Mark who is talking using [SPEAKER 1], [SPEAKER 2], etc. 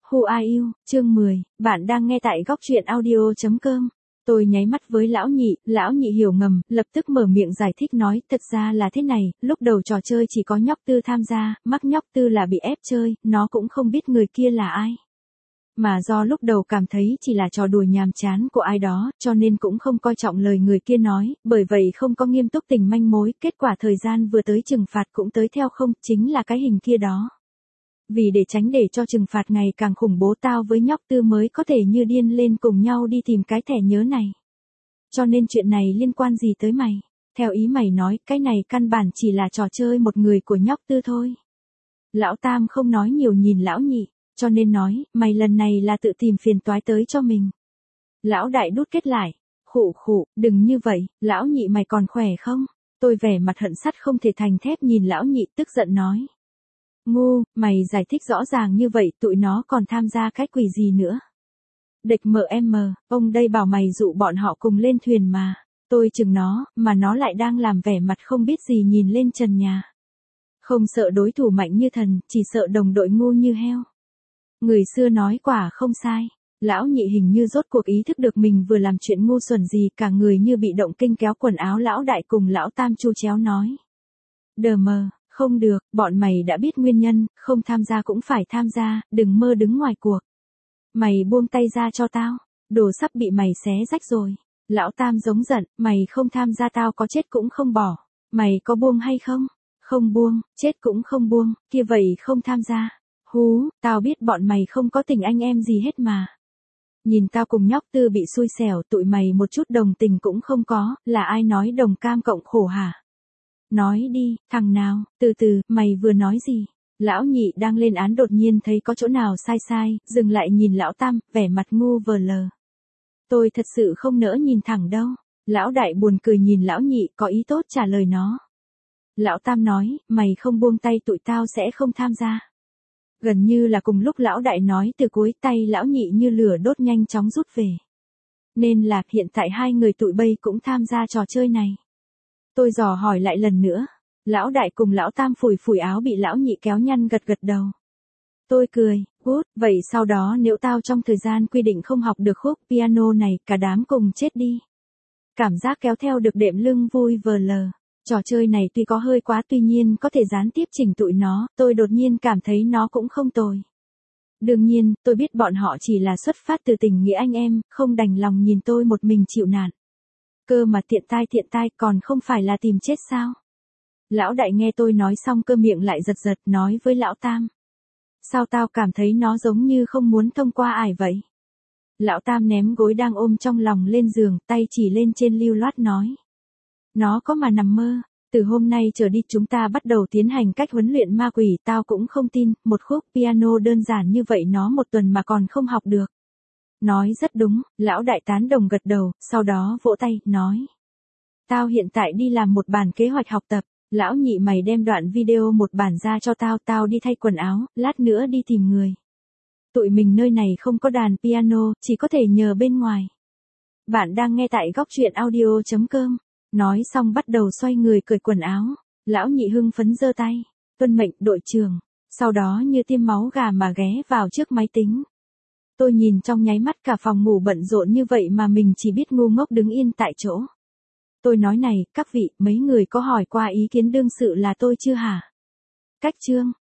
[SPEAKER 1] Who are you, chương 10, bạn đang nghe tại góc truyện audio.com. Tôi nháy mắt với lão nhị hiểu ngầm, lập tức mở miệng giải thích nói, thật ra là thế này, lúc đầu trò chơi chỉ có nhóc Tư tham gia, mắc nhóc Tư là bị ép chơi, nó cũng không biết người kia là ai. Mà do lúc đầu cảm thấy chỉ là trò đùa nhàm chán của ai đó, cho nên cũng không coi trọng lời người kia nói, bởi vậy không có nghiêm túc tình manh mối, kết quả thời gian vừa tới trừng phạt cũng tới theo không, chính là cái hình kia đó. Vì để tránh để cho trừng phạt ngày càng khủng bố, tao với nhóc Tư mới có thể như điên lên cùng nhau đi tìm cái thẻ nhớ này. Cho nên chuyện này liên quan gì tới mày? Theo ý mày nói, cái này căn bản chỉ là trò chơi một người của nhóc Tư thôi. Lão Tam không nói nhiều nhìn lão nhị, cho nên nói, mày lần này là tự tìm phiền toái tới cho mình. Lão Đại đút kết lại, khụ, đừng như vậy, lão nhị mày còn khỏe không? Tôi vẻ mặt hận sắt không thể thành thép nhìn lão nhị tức giận nói. Ngu, mày giải thích rõ ràng như vậy, tụi nó còn tham gia cái quỷ gì nữa. Địch ông đây bảo mày dụ bọn họ cùng lên thuyền mà. Tôi chừng nó, mà nó lại đang làm vẻ mặt không biết gì nhìn lên trần nhà. Không sợ đối thủ mạnh như thần, chỉ sợ đồng đội ngu như heo. Người xưa nói quả không sai. Lão nhị hình như rốt cuộc ý thức được mình vừa làm chuyện ngu xuẩn gì, cả người như bị động kinh kéo quần áo lão Đại cùng lão Tam chu chéo nói. Không được, bọn mày đã biết nguyên nhân, không tham gia cũng phải tham gia, đừng mơ đứng ngoài cuộc. Mày buông tay ra cho tao, đồ sắp bị mày xé rách rồi. Lão Tam giống giận, mày không tham gia tao có chết cũng không bỏ. Mày có buông hay không? Không buông, chết cũng không buông, kia vậy không tham gia. Tao biết bọn mày không có tình anh em gì hết mà. Nhìn tao cùng nhóc Tư bị xui xẻo, tụi mày một chút đồng tình cũng không có, là ai nói đồng cam cộng khổ hả? Nói đi, thằng nào, từ, mày vừa nói gì? Lão nhị đang lên án đột nhiên thấy có chỗ nào sai, dừng lại nhìn lão Tam, vẻ mặt ngu vờ lờ. Tôi thật sự không nỡ nhìn thẳng đâu. Lão Đại buồn cười nhìn lão nhị, có ý tốt trả lời nó. Lão Tam nói, mày không buông tay tụi tao sẽ không tham gia. Gần như là cùng lúc lão Đại nói từ cuối, tay lão nhị như lửa đốt nhanh chóng rút về. Nên là hiện tại hai người tụi bây cũng tham gia trò chơi này. Tôi dò hỏi lại lần nữa. Lão Đại cùng lão Tam phủi áo bị lão nhị kéo nhăn gật đầu. Tôi cười, vậy sau đó nếu tao trong thời gian quy định không học được khúc piano này, cả đám cùng chết đi. Cảm giác kéo theo được đệm lưng vui vờ lờ. Trò chơi này tuy có hơi quá, tuy nhiên có thể gián tiếp chỉnh tụi nó, tôi đột nhiên cảm thấy nó cũng không tồi. Đương nhiên, tôi biết bọn họ chỉ là xuất phát từ tình nghĩa anh em, không đành lòng nhìn tôi một mình chịu nạn. Cơ mà tiện tai còn không phải là tìm chết sao? Lão Đại nghe tôi nói xong cơ miệng lại giật nói với lão Tam. Sao tao cảm thấy nó giống như không muốn thông qua ải vậy? Lão Tam ném gối đang ôm trong lòng lên giường, tay chỉ lên trên lưu loát nói. Nó có mà nằm mơ, từ hôm nay trở đi chúng ta bắt đầu tiến hành cách huấn luyện ma quỷ, tao cũng không tin, một khúc piano đơn giản như vậy nó một tuần mà còn không học được. Nói rất đúng, lão Đại tán đồng gật đầu, sau đó vỗ tay, nói. Tao hiện tại đi làm một bản kế hoạch học tập, lão nhị mày đem đoạn video một bản ra cho tao đi thay quần áo, lát nữa đi tìm người. Tụi mình nơi này không có đàn piano, chỉ có thể nhờ bên ngoài. Bạn đang nghe tại góc truyện audio.com. Nói xong bắt đầu xoay người cởi quần áo. Lão nhị hưng phấn giơ tay. Tuân mệnh đội trưởng. Sau đó như tiêm máu gà mà ghé vào trước máy tính. Tôi nhìn trong nháy mắt cả phòng ngủ bận rộn như vậy mà mình chỉ biết ngu ngốc đứng yên tại chỗ. Tôi nói này, các vị, mấy người có hỏi qua ý kiến đương sự là tôi chưa hả? Cách chương.